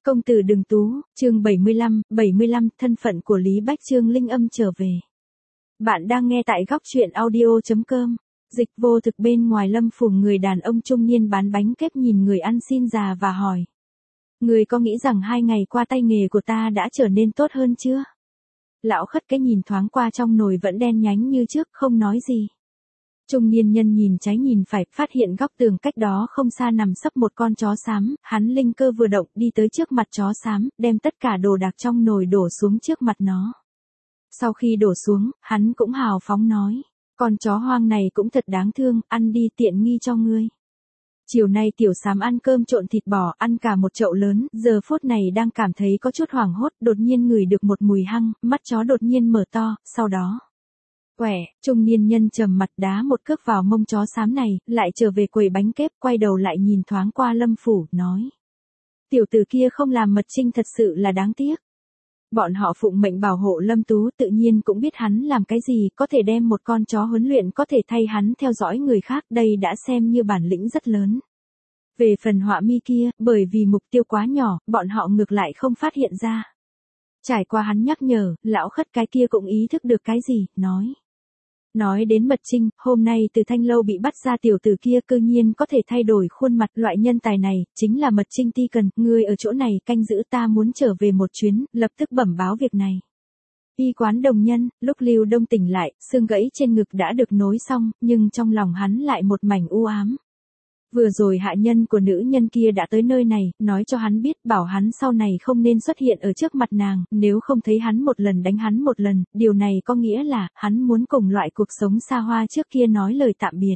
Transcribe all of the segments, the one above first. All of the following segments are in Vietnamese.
Công tử đừng tú, chương 75, thân phận của Lý Bách Trương Linh Âm trở về. Bạn đang nghe tại góc truyện audio.com. Dịch vô thực bên ngoài Lâm phủ, người đàn ông trung niên bán bánh kép nhìn người ăn xin già và hỏi. Người có nghĩ rằng 2 ngày qua tay nghề của ta đã trở nên tốt hơn chưa? Lão khất cái nhìn thoáng qua trong nồi vẫn đen nhánh như trước, không nói gì. Trung niên nhân nhìn trái nhìn phải, phát hiện góc tường cách đó không xa nằm sấp một con chó xám, hắn linh cơ vừa động đi tới trước mặt chó xám, đem tất cả đồ đạc trong nồi đổ xuống trước mặt nó. Sau khi đổ xuống, hắn cũng hào phóng nói, con chó hoang này cũng thật đáng thương, ăn đi tiện nghi cho ngươi. Chiều nay tiểu xám ăn cơm trộn thịt bò, ăn cả một chậu lớn, giờ phút này đang cảm thấy có chút hoảng hốt, đột nhiên ngửi được một mùi hăng, mắt chó đột nhiên mở to, sau đó quẻ, trung niên nhân trầm mặt đá một cước vào mông chó xám này, lại trở về quầy bánh kép, quay đầu lại nhìn thoáng qua Lâm phủ, nói. Tiểu tử kia không làm mật trinh thật sự là đáng tiếc. Bọn họ phụng mệnh bảo hộ Lâm Tú, tự nhiên cũng biết hắn làm cái gì, có thể đem một con chó huấn luyện có thể thay hắn theo dõi người khác, đây đã xem như bản lĩnh rất lớn. Về phần họa mi kia, bởi vì mục tiêu quá nhỏ, bọn họ ngược lại không phát hiện ra. Trải qua hắn nhắc nhở, lão khất cái kia cũng ý thức được cái gì, nói. Nói đến mật trinh, hôm nay từ Thanh Lâu bị bắt ra tiểu tử kia cư nhiên có thể thay đổi khuôn mặt, loại nhân tài này, chính là mật trinh ti cần, ngươi ở chỗ này canh giữ, ta muốn trở về một chuyến, lập tức bẩm báo việc này. Y quán đồng nhân, lúc Lưu Đông tỉnh lại, xương gãy trên ngực đã được nối xong, nhưng trong lòng hắn lại một mảnh u ám. Vừa rồi hạ nhân của nữ nhân kia đã tới nơi này, nói cho hắn biết, bảo hắn sau này không nên xuất hiện ở trước mặt nàng, nếu không thấy hắn một lần đánh hắn một lần, điều này có nghĩa là, hắn muốn cùng loại cuộc sống xa hoa trước kia nói lời tạm biệt.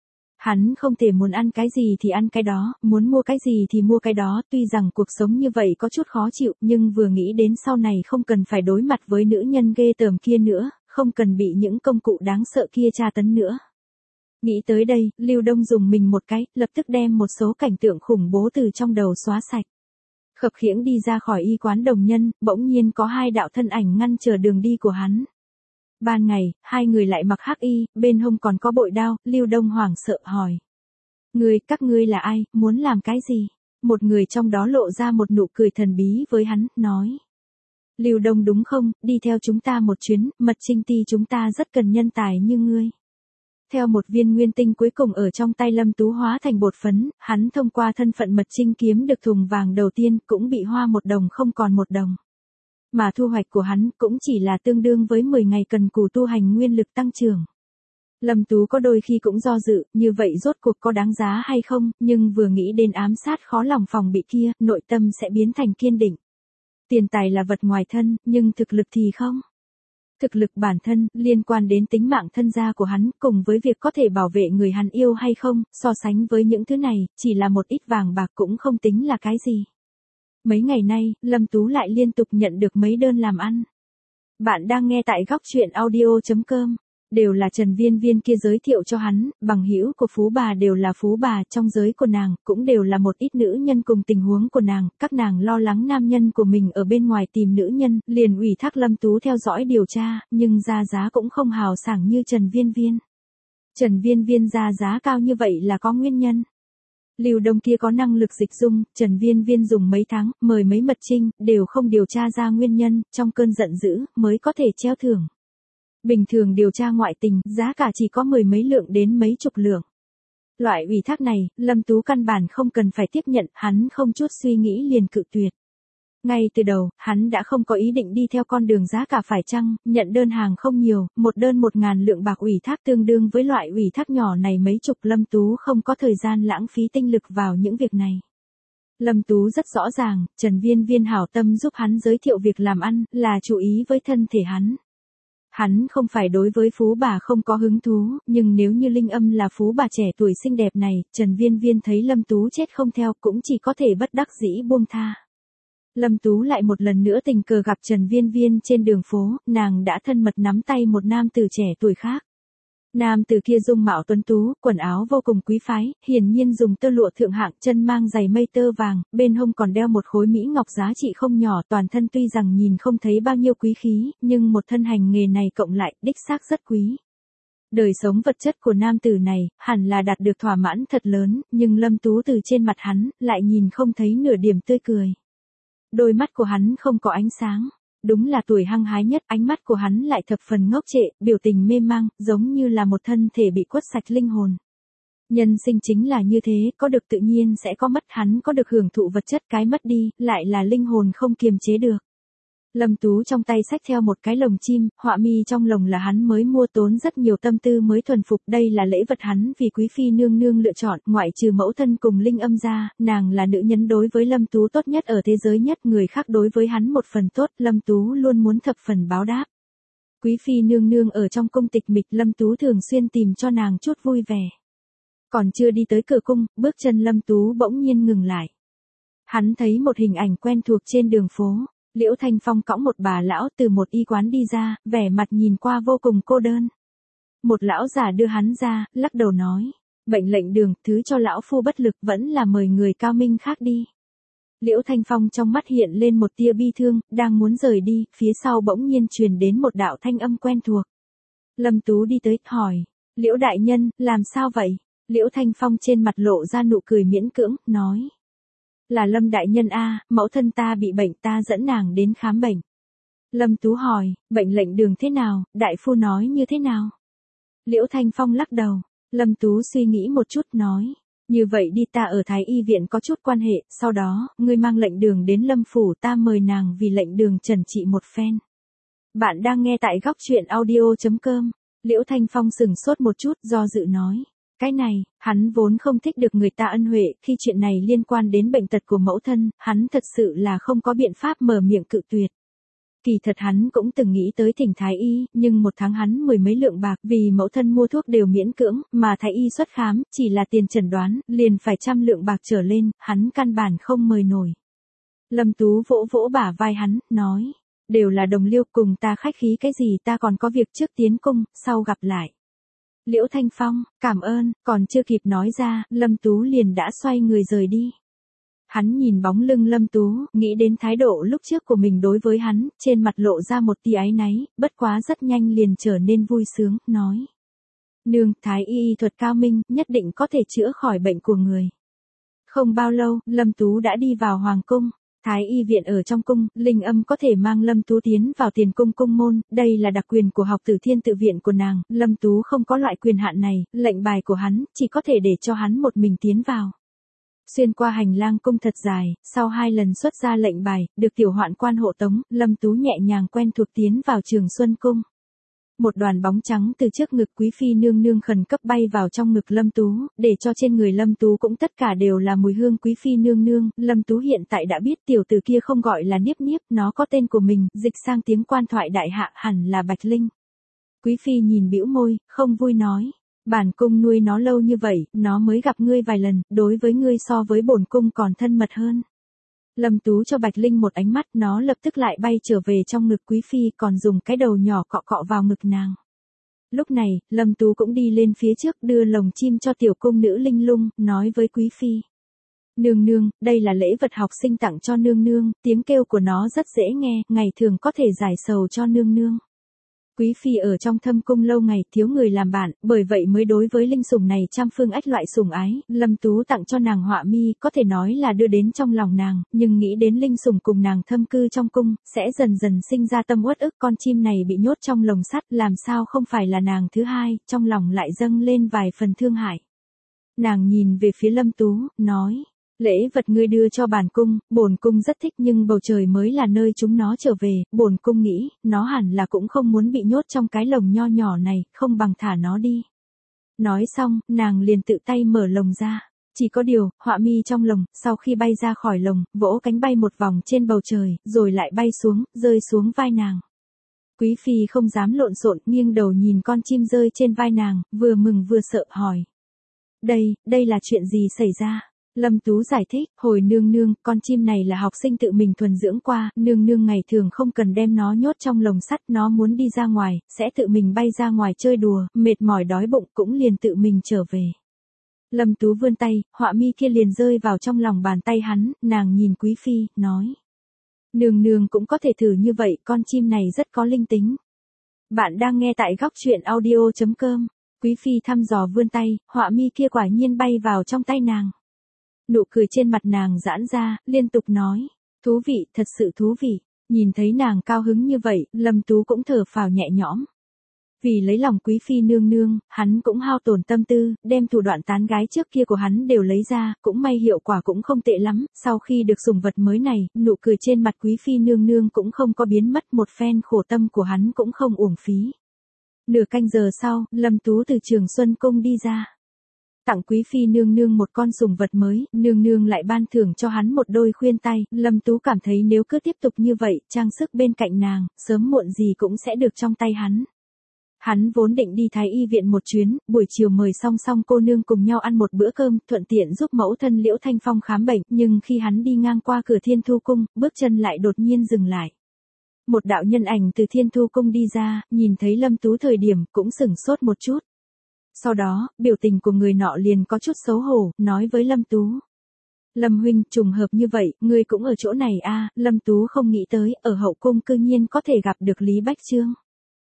Hắn không thể muốn ăn cái gì thì ăn cái đó, muốn mua cái gì thì mua cái đó, tuy rằng cuộc sống như vậy có chút khó chịu, nhưng vừa nghĩ đến sau này không cần phải đối mặt với nữ nhân ghê tởm kia nữa, không cần bị những công cụ đáng sợ kia tra tấn nữa. Nghĩ tới đây, Lưu Đông dùng mình một cái, lập tức đem một số cảnh tượng khủng bố từ trong đầu xóa sạch. Khập khiễng đi ra khỏi y quán đồng nhân, bỗng nhiên có 2 đạo thân ảnh ngăn chờ đường đi của hắn. Ban ngày, 2 người lại mặc hắc y, bên hông còn có bội đao, Lưu Đông hoảng sợ hỏi. Các ngươi là ai, muốn làm cái gì? Một người trong đó lộ ra một nụ cười thần bí với hắn, nói. Lưu Đông đúng không, đi theo chúng ta một chuyến, mật trinh ti chúng ta rất cần nhân tài như ngươi. Theo một viên nguyên tinh cuối cùng ở trong tay Lâm Tú hóa thành bột phấn, hắn thông qua thân phận mật trinh kiếm được thùng vàng đầu tiên, cũng bị hoa 1 đồng không còn 1 đồng. Mà thu hoạch của hắn cũng chỉ là tương đương với 10 ngày cần cù tu hành nguyên lực tăng trưởng. Lâm Tú có đôi khi cũng do dự, như vậy rốt cuộc có đáng giá hay không, nhưng vừa nghĩ đến ám sát khó lòng phòng bị kia, nội tâm sẽ biến thành kiên định. Tiền tài là vật ngoài thân, nhưng thực lực thì không. Thực lực bản thân, liên quan đến tính mạng thân gia của hắn, cùng với việc có thể bảo vệ người hắn yêu hay không, so sánh với những thứ này, chỉ là một ít vàng bạc cũng không tính là cái gì. Mấy ngày nay, Lâm Tú lại liên tục nhận được mấy đơn làm ăn. Bạn đang nghe tại góc truyện audio.com. Đều là Trần Viên Viên kia giới thiệu cho hắn, bằng hữu của Phú bà đều là Phú bà, trong giới của nàng, cũng đều là một ít nữ nhân cùng tình huống của nàng, các nàng lo lắng nam nhân của mình ở bên ngoài tìm nữ nhân, liền ủy thác Lâm Tú theo dõi điều tra, nhưng ra giá cũng không hào sảng như Trần Viên Viên. Trần Viên Viên ra giá cao như vậy là có nguyên nhân. Lưu Đông kia có năng lực dịch dung, Trần Viên Viên dùng mấy tháng, mời mấy mật trinh, đều không điều tra ra nguyên nhân, trong cơn giận dữ, mới có thể treo thưởng. Bình thường điều tra ngoại tình, giá cả chỉ có 10 mấy lượng đến mấy chục lượng. Loại ủy thác này, Lâm Tú căn bản không cần phải tiếp nhận, hắn không chút suy nghĩ liền cự tuyệt. Ngay từ đầu, hắn đã không có ý định đi theo con đường giá cả phải chăng, nhận đơn hàng không nhiều, một đơn 1.000 lượng bạc ủy thác tương đương với loại ủy thác nhỏ này mấy chục, Lâm Tú không có thời gian lãng phí tinh lực vào những việc này. Lâm Tú rất rõ ràng, Trần Viên Viên hảo tâm giúp hắn giới thiệu việc làm ăn, là chú ý với thân thể hắn. Hắn không phải đối với Phú bà không có hứng thú, nhưng nếu như Linh Âm là Phú bà trẻ tuổi xinh đẹp này, Trần Viên Viên thấy Lâm Tú chết không theo cũng chỉ có thể bất đắc dĩ buông tha. Lâm Tú lại một lần nữa tình cờ gặp Trần Viên Viên trên đường phố, nàng đã thân mật nắm tay một nam tử trẻ tuổi khác. Nam tử kia dung mạo tuấn tú, quần áo vô cùng quý phái, hiển nhiên dùng tơ lụa thượng hạng, chân mang giày mây tơ vàng, bên hông còn đeo một khối mỹ ngọc giá trị không nhỏ, toàn thân tuy rằng nhìn không thấy bao nhiêu quý khí, nhưng một thân hành nghề này cộng lại, đích xác rất quý. Đời sống vật chất của nam tử này, hẳn là đạt được thỏa mãn thật lớn, nhưng Lâm Tú từ trên mặt hắn, lại nhìn không thấy nửa điểm tươi cười. đôi mắt của hắn không có ánh sáng. Đúng là tuổi hăng hái nhất, ánh mắt của hắn lại thập phần ngốc trệ, biểu tình mê mang, giống như là một thân thể bị quất sạch linh hồn. Nhân sinh chính là như thế, có được tự nhiên sẽ có mất, hắn có được hưởng thụ vật chất, cái mất đi, lại là linh hồn không kiềm chế được. Lâm Tú trong tay xách theo một cái lồng chim, họa mi trong lồng là hắn mới mua, tốn rất nhiều tâm tư mới thuần phục, đây là lễ vật hắn vì quý phi nương nương lựa chọn, ngoại trừ mẫu thân cùng Linh Âm ra, nàng là nữ nhân đối với Lâm Tú tốt nhất ở thế giới nhất, người khác đối với hắn một phần tốt, Lâm Tú luôn muốn thập phần báo đáp. Quý phi nương nương ở trong cung tịch mịch, Lâm Tú thường xuyên tìm cho nàng chút vui vẻ. Còn chưa đi tới cửa cung, bước chân Lâm Tú bỗng nhiên ngừng lại. Hắn thấy một hình ảnh quen thuộc trên đường phố. Liễu Thanh Phong cõng một bà lão từ một y quán đi ra, vẻ mặt nhìn qua vô cùng cô đơn. Một lão già đưa hắn ra, lắc đầu nói, bệnh lệnh đường, thứ cho lão phu bất lực, vẫn là mời người cao minh khác đi. Liễu Thanh Phong trong mắt hiện lên một tia bi thương, đang muốn rời đi, phía sau bỗng nhiên truyền đến một đạo thanh âm quen thuộc. Lâm Tú đi tới, hỏi, Liễu đại nhân, làm sao vậy? Liễu Thanh Phong trên mặt lộ ra nụ cười miễn cưỡng, nói. Là Lâm đại nhân a, mẫu thân ta bị bệnh, ta dẫn nàng đến khám bệnh. Lâm Tú hỏi, bệnh lệnh đường thế nào, đại phu nói như thế nào? Liễu Thanh Phong lắc đầu, Lâm Tú suy nghĩ một chút nói, như vậy đi, ta ở Thái Y viện có chút quan hệ, sau đó, ngươi mang lệnh đường đến Lâm phủ, ta mời nàng vì lệnh đường trần trị một phen. Bạn đang nghe tại góc truyện audio.com. Liễu Thanh Phong sừng sốt một chút, do dự nói. Cái này, hắn vốn không thích được người ta ân huệ, khi chuyện này liên quan đến bệnh tật của mẫu thân, hắn thật sự là không có biện pháp mở miệng cự tuyệt. Kỳ thật hắn cũng từng nghĩ tới thỉnh Thái Y, nhưng một tháng hắn 10 mấy lượng bạc, vì mẫu thân mua thuốc đều miễn cưỡng, mà Thái Y xuất khám, chỉ là tiền chẩn đoán, liền phải 100 lượng bạc trở lên, hắn căn bản không mời nổi. Lâm Tú vỗ vỗ bả vai hắn, nói, đều là đồng liêu, cùng ta khách khí cái gì, ta còn có việc trước tiến cung, sau gặp lại. Liễu Thanh Phong, cảm ơn, còn chưa kịp nói ra, Lâm Tú liền đã xoay người rời đi. Hắn nhìn bóng lưng Lâm Tú, nghĩ đến thái độ lúc trước của mình đối với hắn, trên mặt lộ ra một tia áy náy, bất quá rất nhanh liền trở nên vui sướng, nói. Nương, Thái y thuật cao minh, nhất định có thể chữa khỏi bệnh của người. Không bao lâu, Lâm Tú đã đi vào hoàng cung. Thái y viện ở trong cung, Linh Âm có thể mang Lâm Tú tiến vào tiền cung cung môn, đây là đặc quyền của học tử thiên tự viện của nàng, Lâm Tú không có loại quyền hạn này, lệnh bài của hắn, chỉ có thể để cho hắn một mình tiến vào. Xuyên qua hành lang cung thật dài, sau 2 lần xuất ra lệnh bài, được tiểu hoạn quan hộ tống, Lâm Tú nhẹ nhàng quen thuộc tiến vào Trường Xuân Cung. Một đoàn bóng trắng từ trước ngực quý phi nương nương khẩn cấp bay vào trong ngực Lâm Tú, để cho trên người Lâm Tú cũng tất cả đều là mùi hương quý phi nương nương. Lâm Tú hiện tại đã biết tiểu tử kia không gọi là Niếp Niếp, nó có tên của mình, dịch sang tiếng quan thoại đại hạ hẳn là Bạch Linh. Quý phi nhìn bĩu môi, không vui nói, bản cung nuôi nó lâu như vậy, nó mới gặp ngươi vài lần, đối với ngươi so với bổn cung còn thân mật hơn. Lâm Tú cho Bạch Linh một ánh mắt, nó lập tức lại bay trở về trong ngực quý phi, còn dùng cái đầu nhỏ cọ cọ vào ngực nàng. Lúc này, Lâm Tú cũng đi lên phía trước đưa lồng chim cho tiểu cung nữ Linh Lung, nói với quý phi. Nương nương, đây là lễ vật học sinh tặng cho nương nương, tiếng kêu của nó rất dễ nghe, ngày thường có thể giải sầu cho nương nương. Quý phi ở trong thâm cung lâu ngày, thiếu người làm bạn, bởi vậy mới đối với linh sủng này trăm phương ách loại sủng ái, Lâm Tú tặng cho nàng họa mi, có thể nói là đưa đến trong lòng nàng, nhưng nghĩ đến linh sủng cùng nàng thâm cư trong cung, sẽ dần dần sinh ra tâm uất ức, con chim này bị nhốt trong lồng sắt, làm sao không phải là nàng thứ hai, trong lòng lại dâng lên vài phần thương hại. Nàng nhìn về phía Lâm Tú, nói. Lễ vật ngươi đưa cho bản cung, bổn cung rất thích, nhưng bầu trời mới là nơi chúng nó trở về, bổn cung nghĩ, nó hẳn là cũng không muốn bị nhốt trong cái lồng nho nhỏ này, không bằng thả nó đi. Nói xong, nàng liền tự tay mở lồng ra. Chỉ có điều, họa mi trong lồng, sau khi bay ra khỏi lồng, vỗ cánh bay một vòng trên bầu trời, rồi lại bay xuống, rơi xuống vai nàng. Quý phi không dám lộn xộn, nghiêng đầu nhìn con chim rơi trên vai nàng, vừa mừng vừa sợ hỏi. Đây là chuyện gì xảy ra? Lâm Tú giải thích, hồi nương nương, con chim này là học sinh tự mình thuần dưỡng qua, nương nương ngày thường không cần đem nó nhốt trong lồng sắt, nó muốn đi ra ngoài, sẽ tự mình bay ra ngoài chơi đùa, mệt mỏi đói bụng cũng liền tự mình trở về. Lâm Tú vươn tay, họa mi kia liền rơi vào trong lòng bàn tay hắn, nàng nhìn quý phi, nói. Nương nương cũng có thể thử như vậy, con chim này rất có linh tính. Bạn đang nghe tại góc truyện audio.com, quý phi thăm dò vươn tay, họa mi kia quả nhiên bay vào trong tay nàng. Nụ cười trên mặt nàng giãn ra, liên tục nói. Thú vị, thật sự thú vị. Nhìn thấy nàng cao hứng như vậy, Lâm Tú cũng thở phào nhẹ nhõm. Vì lấy lòng quý phi nương nương, hắn cũng hao tổn tâm tư, đem thủ đoạn tán gái trước kia của hắn đều lấy ra, cũng may hiệu quả cũng không tệ lắm, sau khi được sủng vật mới này, nụ cười trên mặt quý phi nương nương cũng không có biến mất, một phen khổ tâm của hắn cũng không uổng phí. Nửa canh giờ sau, Lâm Tú từ Trường Xuân Cung đi ra. Tặng quý phi nương nương một con sủng vật mới, nương nương lại ban thưởng cho hắn một đôi khuyên tay, Lâm Tú cảm thấy nếu cứ tiếp tục như vậy, trang sức bên cạnh nàng, sớm muộn gì cũng sẽ được trong tay hắn. Hắn vốn định đi Thái Y viện một chuyến, buổi chiều mời song song cô nương cùng nhau ăn một bữa cơm, thuận tiện giúp mẫu thân Liễu Thanh Phong khám bệnh, nhưng khi hắn đi ngang qua cửa Thiên Thu Cung, bước chân lại đột nhiên dừng lại. Một đạo nhân ảnh từ Thiên Thu Cung đi ra, nhìn thấy Lâm Tú thời điểm, cũng sửng sốt một chút. Sau đó, biểu tình của người nọ liền có chút xấu hổ, nói với Lâm Tú. Lâm huynh, trùng hợp như vậy, ngươi cũng ở chỗ này à, Lâm Tú không nghĩ tới, ở hậu cung cư nhiên có thể gặp được Lý Bách Chương.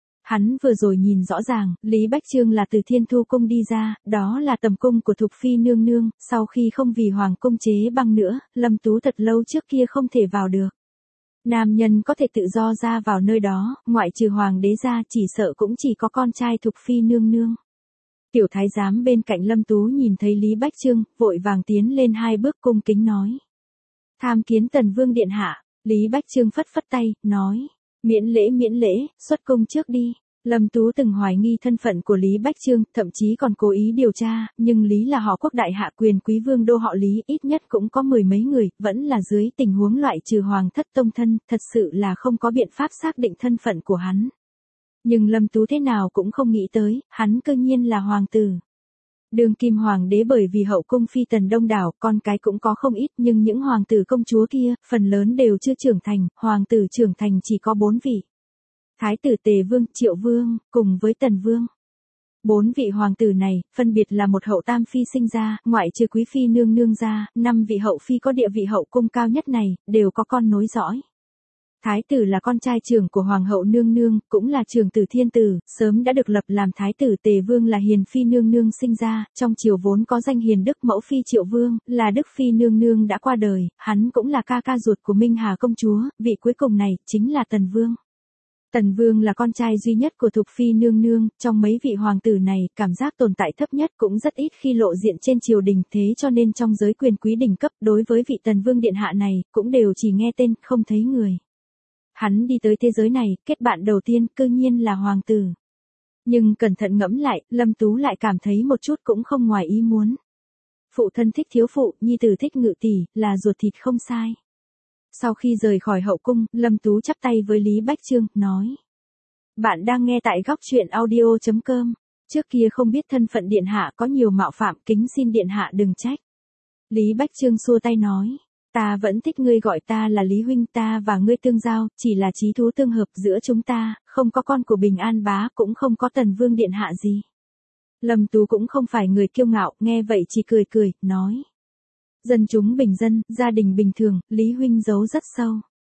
Hắn vừa rồi nhìn rõ ràng, Lý Bách Chương là từ Thiên Thu Cung đi ra, đó là tầm cung của Thục Phi nương nương, sau khi không vì Hoàng cung chế băng nữa, Lâm Tú thật lâu trước kia không thể vào được. Nam nhân có thể tự do ra vào nơi đó, ngoại trừ Hoàng đế ra chỉ sợ cũng chỉ có con trai Thục Phi nương nương. Tiểu thái giám bên cạnh Lâm Tú nhìn thấy Lý Bách Chương, vội vàng tiến lên 2 bước cung kính nói. Tham kiến Tần Vương điện hạ, Lý Bách Chương phất phất tay, nói. Miễn lễ, xuất cung trước đi. Lâm Tú từng hoài nghi thân phận của Lý Bách Chương, thậm chí còn cố ý điều tra, nhưng Lý là họ quốc đại hạ quyền quý vương đô họ Lý, ít nhất cũng có 10 mấy người, vẫn là dưới tình huống loại trừ hoàng thất tông thân, thật sự là không có biện pháp xác định thân phận của hắn. Nhưng Lâm Tú thế nào cũng không nghĩ tới, hắn cơ nhiên là hoàng tử. Đương kim hoàng đế bởi vì hậu cung phi tần đông đảo, con cái cũng có không ít, nhưng những hoàng tử công chúa kia, phần lớn đều chưa trưởng thành, hoàng tử trưởng thành chỉ có 4 vị. Thái tử Tề Vương, Triệu Vương, cùng với Tần Vương. 4 vị hoàng tử này, phân biệt là một hậu tam phi sinh ra, ngoại trừ quý phi nương nương ra, 5 vị hậu phi có địa vị hậu cung cao nhất này, đều có con nối dõi. Thái tử là con trai trưởng của hoàng hậu nương nương, cũng là trưởng tử thiên tử, sớm đã được lập làm thái tử. Tề Vương là hiền phi nương nương sinh ra, trong triều vốn có danh hiền đức. Mẫu phi Triệu Vương, là đức phi nương nương đã qua đời, hắn cũng là ca ca ruột của Minh Hà công chúa, vị cuối cùng này, chính là Tần Vương. Tần Vương là con trai duy nhất của Thục Phi nương nương, trong mấy vị hoàng tử này, cảm giác tồn tại thấp nhất cũng rất ít khi lộ diện trên triều đình, thế cho nên trong giới quyền quý đỉnh cấp, đối với vị Tần Vương điện hạ này, cũng đều chỉ nghe tên, không thấy người. Hắn đi tới thế giới này, kết bạn đầu tiên, cư nhiên là hoàng tử. Nhưng cẩn thận ngẫm lại, Lâm Tú lại cảm thấy một chút cũng không ngoài ý muốn. Phụ thân thích thiếu phụ, nhi tử thích ngự tỷ, là ruột thịt không sai. Sau khi rời khỏi hậu cung, Lâm Tú chắp tay với Lý Bách Chương, nói. Bạn đang nghe tại góc truyện audio.com. Trước kia không biết thân phận điện hạ có nhiều mạo phạm, kính xin điện hạ đừng trách. Lý Bách Chương xua tay nói. Ta vẫn thích ngươi gọi ta là Lý huynh, ta và ngươi tương giao, chỉ là chí thú tương hợp giữa chúng ta, không có con của Bình An bá, cũng không có Tần Vương điện hạ gì. Lâm Tú cũng không phải người kiêu ngạo, nghe vậy chỉ cười cười, nói. Dân chúng bình dân, gia đình bình thường, Lý huynh giấu rất sâu.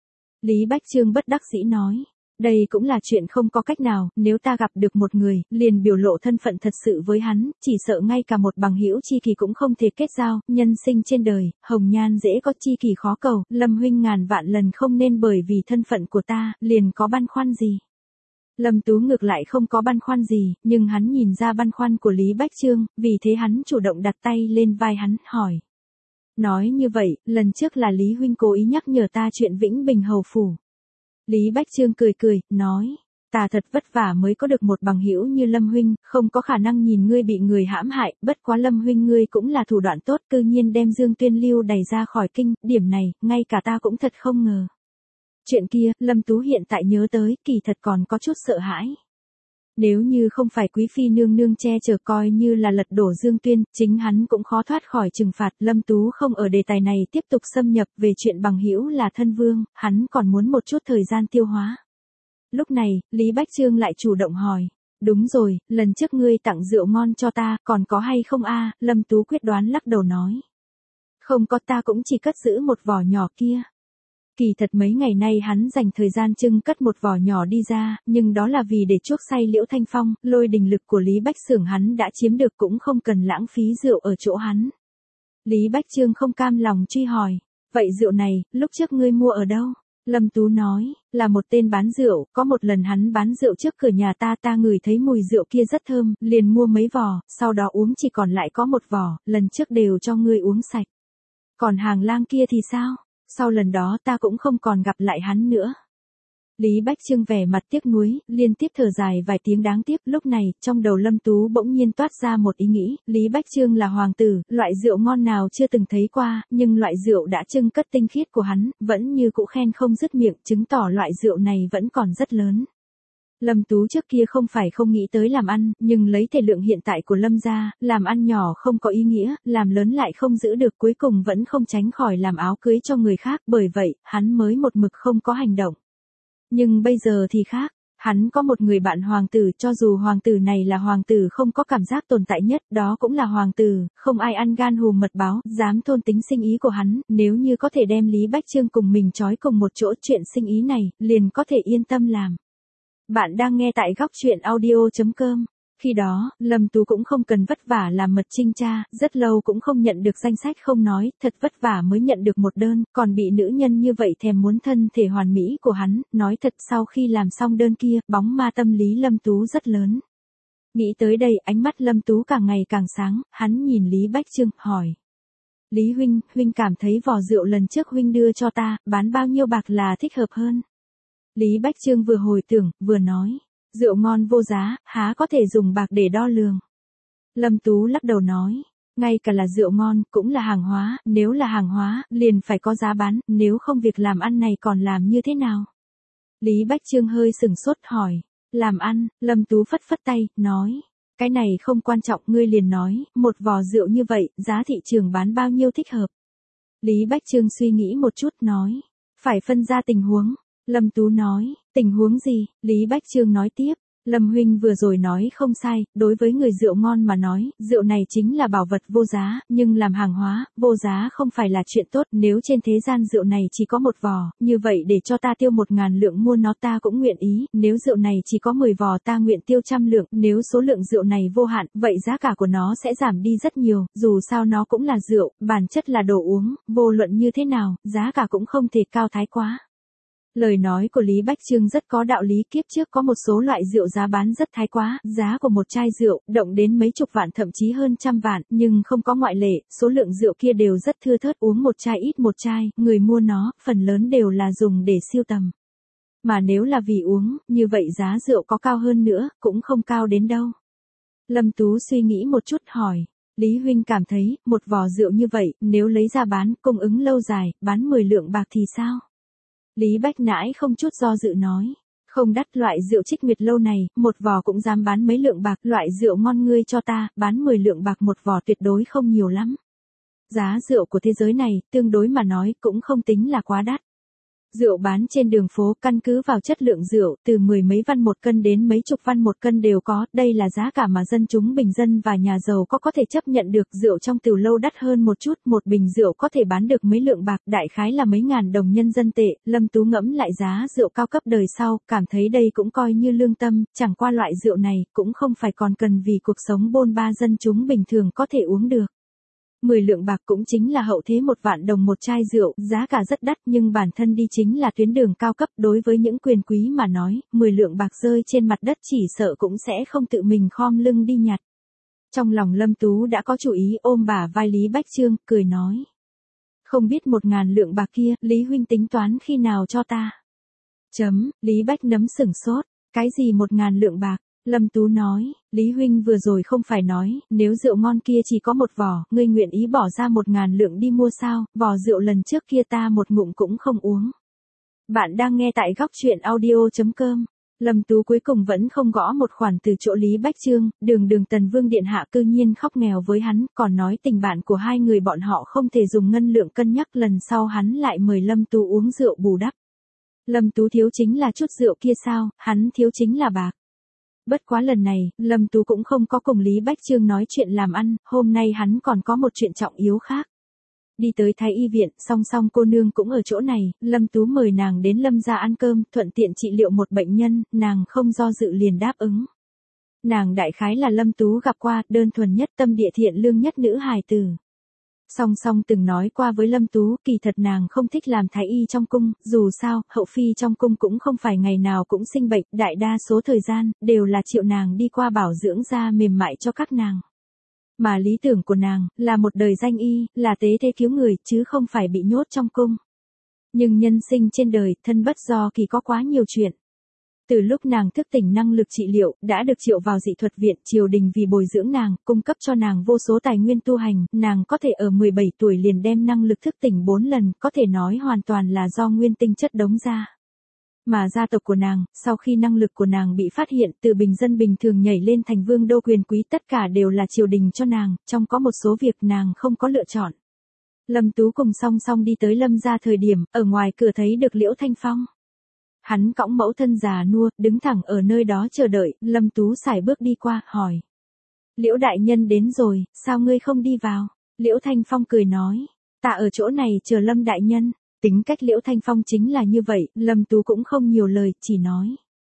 Lý Bách Chương bất đắc dĩ nói. Đây cũng là chuyện không có cách nào, nếu ta gặp được một người, liền biểu lộ thân phận thật sự với hắn, chỉ sợ ngay cả một bằng hữu chi kỳ cũng không thể kết giao, nhân sinh trên đời, hồng nhan dễ có chi kỳ khó cầu, Lâm huynh ngàn vạn lần không nên bởi vì thân phận của ta, liền có băn khoăn gì. Lâm Tú ngược lại không có băn khoăn gì, nhưng hắn nhìn ra băn khoăn của Lý Bách Chương, vì thế hắn chủ động đặt tay lên vai hắn, hỏi. Nói như vậy, lần trước là Lý huynh cố ý nhắc nhở ta chuyện Vĩnh Bình hầu phủ. Lý Bách Chương cười cười, nói, ta thật vất vả mới có được một bằng hữu như Lâm huynh, không có khả năng nhìn ngươi bị người hãm hại, bất quá Lâm huynh ngươi cũng là thủ đoạn tốt, cư nhiên đem Dương Tuyên Lưu đẩy ra khỏi kinh, điểm này, ngay cả ta cũng thật không ngờ. Chuyện kia, Lâm Tú hiện tại nhớ tới, kỳ thật còn có chút sợ hãi. Nếu như không phải quý phi nương nương che chở coi như là lật đổ Dương Tuyên, chính hắn cũng khó thoát khỏi trừng phạt. Lâm Tú không ở đề tài này tiếp tục xâm nhập về chuyện bằng hữu là thân vương, hắn còn muốn một chút thời gian tiêu hóa. Lúc này, Lý Bách Chương lại chủ động hỏi, đúng rồi, lần trước ngươi tặng rượu ngon cho ta, còn có hay không a? Lâm Tú quyết đoán lắc đầu nói. Không có, ta cũng chỉ cất giữ một vỏ nhỏ kia. Kỳ thật mấy ngày nay hắn dành thời gian trưng cất một vỏ nhỏ đi ra, nhưng đó là vì để chuốc say Liễu Thanh Phong, lôi đình lực của Lý Bách Xưởng hắn đã chiếm được cũng không cần lãng phí rượu ở chỗ hắn. Lý Bách Chương không cam lòng truy hỏi, Vậy rượu này, lúc trước ngươi mua ở đâu? Lâm Tú nói, là một tên bán rượu, có một lần hắn bán rượu trước cửa nhà ta ngửi thấy mùi rượu kia rất thơm, liền mua mấy vò, sau đó uống chỉ còn lại có một vò, lần trước đều cho ngươi uống sạch. Còn hàng lang kia thì sao? Sau lần đó ta cũng không còn gặp lại hắn nữa. Lý Bách Trương vẻ mặt tiếc nuối, liên tiếp thở dài vài tiếng đáng tiếc. Lúc này, trong đầu Lâm Tú bỗng nhiên toát ra một ý nghĩ, Lý Bách Trương là hoàng tử, loại rượu ngon nào chưa từng thấy qua, nhưng loại rượu đã trưng cất tinh khiết của hắn, vẫn như cũ khen không dứt miệng, chứng tỏ loại rượu này vẫn còn rất lớn. Lâm Tú trước kia không phải không nghĩ tới làm ăn, nhưng lấy thể lượng hiện tại của Lâm gia, làm ăn nhỏ không có ý nghĩa, làm lớn lại không giữ được, cuối cùng vẫn không tránh khỏi làm áo cưới cho người khác, bởi vậy, hắn mới một mực không có hành động. Nhưng bây giờ thì khác, hắn có một người bạn hoàng tử, cho dù hoàng tử này là hoàng tử không có cảm giác tồn tại nhất, đó cũng là hoàng tử, không ai ăn gan hùm mật báo, dám thôn tính sinh ý của hắn, nếu như có thể đem Lý Bách Trương cùng mình trói cùng một chỗ, chuyện sinh ý này, liền có thể yên tâm làm. Bạn đang nghe tại góc truyện audio.com. Khi đó, Lâm Tú cũng không cần vất vả làm mật trinh tra, rất lâu cũng không nhận được danh sách không nói, thật vất vả mới nhận được một đơn, còn bị nữ nhân như vậy thèm muốn thân thể hoàn mỹ của hắn, nói thật sau khi làm xong đơn kia, bóng ma tâm lý Lâm Tú rất lớn. Nghĩ tới đây, ánh mắt Lâm Tú càng ngày càng sáng, hắn nhìn Lý Bách Trương, hỏi. Lý huynh, huynh cảm thấy vò rượu lần trước huynh đưa cho ta, bán bao nhiêu bạc là thích hợp hơn? Lý Bách Trương vừa hồi tưởng, vừa nói. Rượu ngon vô giá, há có thể dùng bạc để đo lường. Lâm Tú lắc đầu nói, ngay cả là rượu ngon, cũng là hàng hóa, nếu là hàng hóa, liền phải có giá bán, nếu không việc làm ăn này còn làm như thế nào? Lý Bách Trương hơi sừng sốt hỏi, làm ăn, Lâm Tú phất phất tay, nói, cái này không quan trọng, ngươi liền nói, một vò rượu như vậy, giá thị trường bán bao nhiêu thích hợp? Lý Bách Trương suy nghĩ một chút, nói, phải phân ra tình huống. Lâm Tú nói, tình huống gì? Lý Bách Trương nói tiếp, Lâm huynh vừa rồi nói không sai, đối với người rượu ngon mà nói, rượu này chính là bảo vật vô giá, nhưng làm hàng hóa, vô giá không phải là chuyện tốt, nếu trên thế gian rượu này chỉ có một vò, như vậy để cho ta tiêu 1.000 lượng mua nó ta cũng nguyện ý, nếu rượu này chỉ có 10 vò ta nguyện tiêu 100 lượng, nếu số lượng rượu này vô hạn, vậy giá cả của nó sẽ giảm đi rất nhiều, dù sao nó cũng là rượu, bản chất là đồ uống, vô luận như thế nào, giá cả cũng không thể cao thái quá. Lời nói của Lý Bách Trương rất có đạo lý, kiếp trước có một số loại rượu giá bán rất thái quá, giá của một chai rượu, động đến mấy chục vạn thậm chí hơn 100 vạn, nhưng không có ngoại lệ, số lượng rượu kia đều rất thưa thớt, uống một chai ít một chai, người mua nó, phần lớn đều là dùng để sưu tầm. Mà nếu là vì uống, như vậy giá rượu có cao hơn nữa, cũng không cao đến đâu. Lâm Tú suy nghĩ một chút hỏi. Lý huynh cảm thấy, một vò rượu như vậy, nếu lấy ra bán, cung ứng lâu dài, bán 10 lượng bạc thì sao? Lý Bách Nãi không chút do dự nói, không đắt, loại rượu Trích Nguyệt lâu này, một vò cũng dám bán mấy lượng bạc, loại rượu ngon ngươi cho ta, bán 10 lượng bạc một vò tuyệt đối không nhiều lắm. Giá rượu của thế giới này, tương đối mà nói, cũng không tính là quá đắt. Rượu bán trên đường phố căn cứ vào chất lượng rượu, từ 10 mấy văn một cân đến mấy chục văn một cân đều có, đây là giá cả mà dân chúng bình dân và nhà giàu có thể chấp nhận được. Rượu trong tửu lâu đắt hơn một chút, một bình rượu có thể bán được mấy lượng bạc, đại khái là mấy ngàn đồng nhân dân tệ. Lâm Tú ngẫm lại giá rượu cao cấp đời sau, cảm thấy đây cũng coi như lương tâm, chẳng qua loại rượu này, cũng không phải còn cần vì cuộc sống bôn ba dân chúng bình thường có thể uống được. 10 lượng bạc cũng chính là hậu thế 1 vạn đồng một chai rượu, giá cả rất đắt nhưng bản thân đi chính là tuyến đường cao cấp, đối với những quyền quý mà nói, 10 lượng bạc rơi trên mặt đất chỉ sợ cũng sẽ không tự mình khom lưng đi nhặt. Trong lòng Lâm Tú đã có chủ ý, ôm bả vai Lý Bách Trương, cười nói. Không biết 1.000 lượng bạc kia, Lý huynh tính toán khi nào cho ta? Lý Bách nấm sửng sốt, cái gì 1.000 lượng bạc? Lâm Tú nói, Lý huynh vừa rồi không phải nói, nếu rượu ngon kia chỉ có một vò, ngươi nguyện ý bỏ ra 1.000 lượng đi mua sao, vò rượu lần trước kia ta một ngụm cũng không uống. Bạn đang nghe tại góc truyện audio.com. Lâm Tú cuối cùng vẫn không gõ một khoản từ chỗ Lý Bách Trương, đường Tần Vương điện hạ cư nhiên khóc nghèo với hắn, còn nói tình bạn của hai người bọn họ không thể dùng ngân lượng cân nhắc, lần sau hắn lại mời Lâm Tú uống rượu bù đắp. Lâm Tú thiếu chính là chút rượu kia sao, hắn thiếu chính là bạc. Bất quá lần này, Lâm Tú cũng không có cùng Lý Bách Trương nói chuyện làm ăn, hôm nay hắn còn có một chuyện trọng yếu khác. Đi tới Thái y viện, song song cô nương cũng ở chỗ này, Lâm Tú mời nàng đến Lâm gia ăn cơm, thuận tiện trị liệu một bệnh nhân, nàng không do dự liền đáp ứng. Nàng đại khái là Lâm Tú gặp qua, đơn thuần nhất, tâm địa thiện lương nhất nữ hài tử. Song Song từng nói qua với Lâm Tú, kỳ thật nàng không thích làm thái y trong cung, dù sao, hậu phi trong cung cũng không phải ngày nào cũng sinh bệnh, đại đa số thời gian, đều là triệu nàng đi qua bảo dưỡng da mềm mại cho các nàng. Mà lý tưởng của nàng, là một đời danh y, là tế thế cứu người, chứ không phải bị nhốt trong cung. Nhưng nhân sinh trên đời, thân bất do kỳ có quá nhiều chuyện. Từ lúc nàng thức tỉnh năng lực trị liệu, đã được triệu vào dị thuật viện, triều đình vì bồi dưỡng nàng, cung cấp cho nàng vô số tài nguyên tu hành, nàng có thể ở 17 tuổi liền đem năng lực thức tỉnh 4 lần, có thể nói hoàn toàn là do nguyên tinh chất đống ra. Mà gia tộc của nàng, sau khi năng lực của nàng bị phát hiện, từ bình dân bình thường nhảy lên thành vương đô quyền quý, tất cả đều là triều đình cho nàng, trong có một số việc nàng không có lựa chọn. Lâm Tú cùng Song Song đi tới Lâm gia thời điểm, ở ngoài cửa thấy được Liễu Thanh Phong. Hắn cõng mẫu thân già nua, đứng thẳng ở nơi đó chờ đợi, Lâm Tú sải bước đi qua, hỏi. Liễu đại nhân đến rồi, sao ngươi không đi vào? Liễu Thanh Phong cười nói, ta ở chỗ này chờ Lâm đại nhân. Tính cách Liễu Thanh Phong chính là như vậy, Lâm Tú cũng không nhiều lời, chỉ nói.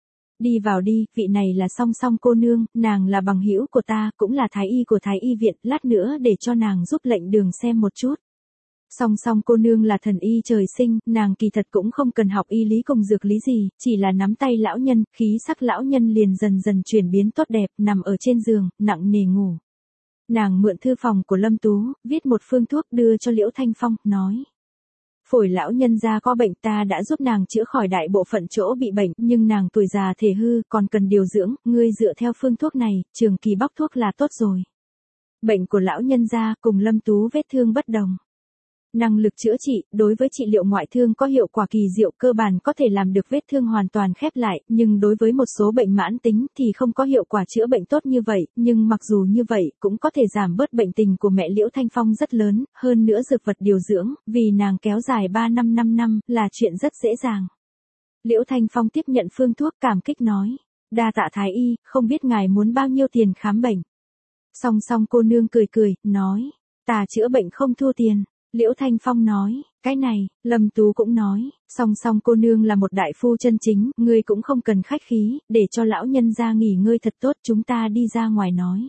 Đi vào đi, vị này là Song Song cô nương, nàng là bằng hữu của ta, cũng là thái y của thái y viện, lát nữa để cho nàng giúp lệnh đường xem một chút. Song Song cô nương là thần y trời sinh, nàng kỳ thật cũng không cần học y lý cùng dược lý gì, chỉ là nắm tay lão nhân, khí sắc lão nhân liền dần dần chuyển biến tốt đẹp, nằm ở trên giường, nặng nề ngủ. Nàng mượn thư phòng của Lâm Tú, viết một phương thuốc đưa cho Liễu Thanh Phong, nói. Phổi lão nhân gia có bệnh, ta đã giúp nàng chữa khỏi đại bộ phận chỗ bị bệnh, nhưng nàng tuổi già thể hư, còn cần điều dưỡng, ngươi dựa theo phương thuốc này, trường kỳ bóc thuốc là tốt rồi. Bệnh của lão nhân gia cùng Lâm Tú vết thương bất đồng. Năng lực chữa trị, đối với trị liệu ngoại thương có hiệu quả kỳ diệu, cơ bản có thể làm được vết thương hoàn toàn khép lại, nhưng đối với một số bệnh mãn tính thì không có hiệu quả chữa bệnh tốt như vậy, nhưng mặc dù như vậy, cũng có thể giảm bớt bệnh tình của mẹ Liễu Thanh Phong rất lớn, hơn nữa dược vật điều dưỡng, vì nàng kéo dài 3 năm 5 năm, là chuyện rất dễ dàng. Liễu Thanh Phong tiếp nhận phương thuốc cảm kích nói, đa tạ thái y, không biết ngài muốn bao nhiêu tiền khám bệnh. Song Song cô nương cười cười, nói, ta chữa bệnh không thua tiền. Liễu Thanh Phong nói, cái này, Lâm Tú cũng nói, Song Song cô nương là một đại phu chân chính, ngươi cũng không cần khách khí, để cho lão nhân ra nghỉ ngơi thật tốt, chúng ta đi ra ngoài nói.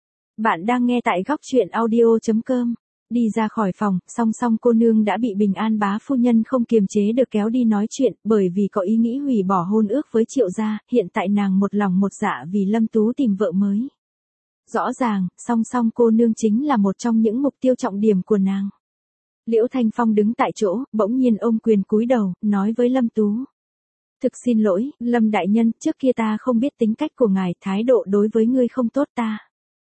Bạn đang nghe tại góc truyện audio.com. Đi ra khỏi phòng, Song Song cô nương đã bị Bình An bá phu nhân không kiềm chế được kéo đi nói chuyện, bởi vì có ý nghĩ hủy bỏ hôn ước với Triệu gia, hiện tại nàng một lòng một dạ vì Lâm Tú tìm vợ mới. Rõ ràng, Song Song cô nương chính là một trong những mục tiêu trọng điểm của nàng. Liễu Thanh Phong đứng tại chỗ, bỗng nhiên ôm quyền cúi đầu, nói với Lâm Tú. Thực xin lỗi, Lâm đại nhân, trước kia ta không biết tính cách của ngài, thái độ đối với ngươi không tốt ta.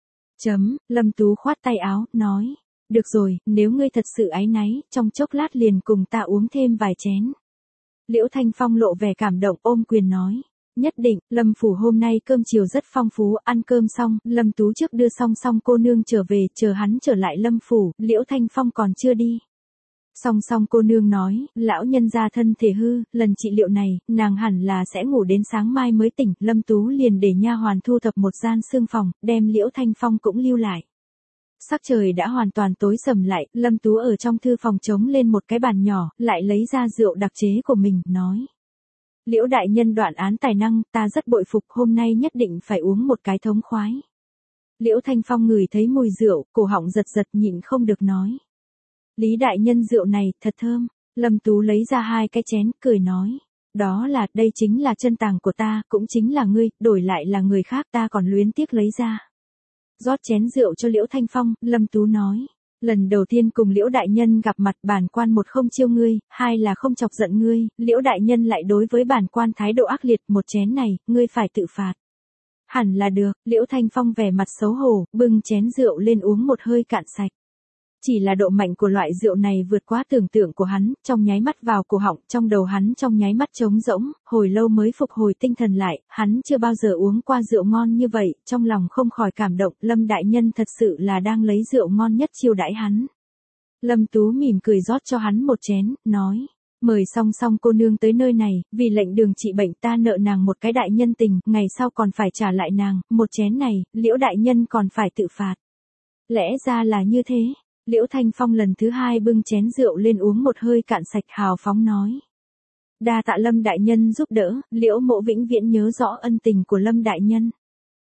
Lâm Tú khoát tay áo, nói. Được rồi, nếu ngươi thật sự áy náy, trong chốc lát liền cùng ta uống thêm vài chén. Liễu Thanh Phong lộ vẻ cảm động, ôm quyền nói. Nhất định, Lâm phủ hôm nay cơm chiều rất phong phú, ăn cơm xong, Lâm Tú trước đưa Song Song cô nương trở về, chờ hắn trở lại Lâm phủ, Liễu Thanh Phong còn chưa đi. Song Song cô nương nói, lão nhân gia thân thể hư, lần trị liệu này, nàng hẳn là sẽ ngủ đến sáng mai mới tỉnh, Lâm Tú liền để nha hoàn thu thập một gian xương phòng, đem Liễu Thanh Phong cũng lưu lại. Sắc trời đã hoàn toàn tối sầm lại, Lâm Tú ở trong thư phòng trống lên một cái bàn nhỏ, lại lấy ra rượu đặc chế của mình, nói. Liễu đại nhân đoạn án tài năng, ta rất bội phục, hôm nay nhất định phải uống một cái thống khoái. Liễu Thanh Phong ngửi thấy mùi rượu, cổ họng giật giật nhịn không được nói. Lý đại nhân rượu này, thật thơm. Lâm Tú lấy ra 2 cái chén, cười nói. Đó là, đây chính là chân tàng của ta, cũng chính là ngươi, đổi lại là người khác ta còn luyến tiếc lấy ra. Rót chén rượu cho Liễu Thanh Phong, Lâm Tú nói. Lần đầu tiên cùng Liễu đại nhân gặp mặt, bản quan một không chiêu ngươi, 2 là không chọc giận ngươi, Liễu đại nhân lại đối với bản quan thái độ ác liệt, một chén này, ngươi phải tự phạt. Hẳn là được, Liễu Thanh Phong vẻ mặt xấu hổ, bưng chén rượu lên uống một hơi cạn sạch. Chỉ là độ mạnh của loại rượu này vượt quá tưởng tượng của hắn, trong nháy mắt vào cổ họng, trong đầu hắn trong nháy mắt trống rỗng, hồi lâu mới phục hồi tinh thần lại, hắn chưa bao giờ uống qua rượu ngon như vậy, trong lòng không khỏi cảm động, Lâm đại nhân thật sự là đang lấy rượu ngon nhất chiêu đãi hắn. Lâm Tú mỉm cười rót cho hắn một chén, nói. Mời Song Song cô nương tới nơi này, vì lệnh đường trị bệnh ta nợ nàng một cái đại nhân tình, ngày sau còn phải trả lại nàng, một chén này, Liễu đại nhân còn phải tự phạt. Lẽ ra là như thế. Liễu Thanh Phong lần thứ 2 bưng chén rượu lên uống một hơi cạn sạch, hào phóng nói. Đa tạ Lâm đại nhân giúp đỡ, Liễu mộ vĩnh viễn nhớ rõ ân tình của Lâm đại nhân.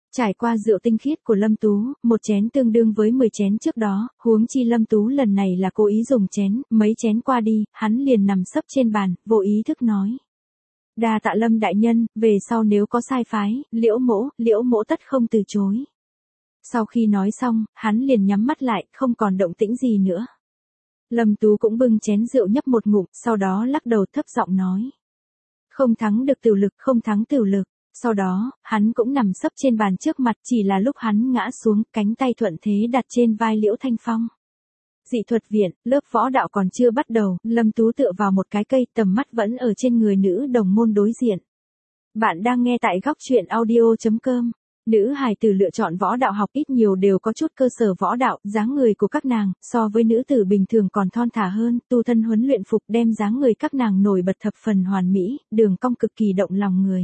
Trải qua rượu tinh khiết của Lâm Tú, một chén tương đương với 10 chén trước đó, huống chi Lâm Tú lần này là cố ý dùng chén, mấy chén qua đi, hắn liền nằm sấp trên bàn, vô ý thức nói. Đa tạ Lâm đại nhân, về sau nếu có sai phái, liễu mỗ tất không từ chối. Sau khi nói xong, hắn liền nhắm mắt lại, không còn động tĩnh gì nữa. Lâm Tú cũng bưng chén rượu nhấp một ngụm, sau đó lắc đầu thấp giọng nói. Không thắng được tiểu lực, không thắng tiểu lực. Sau đó, hắn cũng nằm sấp trên bàn trước mặt, chỉ là lúc hắn ngã xuống, cánh tay thuận thế đặt trên vai Liễu Thanh Phong. Dị thuật viện, lớp võ đạo còn chưa bắt đầu, Lâm Tú tựa vào một cái cây, tầm mắt vẫn ở trên người nữ đồng môn đối diện. Bạn đang nghe tại góc truyện audio.com. Nữ hài tử lựa chọn võ đạo học ít nhiều đều có chút cơ sở võ đạo, dáng người của các nàng, so với nữ tử bình thường còn thon thả hơn, tu thân huấn luyện phục đem dáng người các nàng nổi bật thập phần hoàn mỹ, đường cong cực kỳ động lòng người.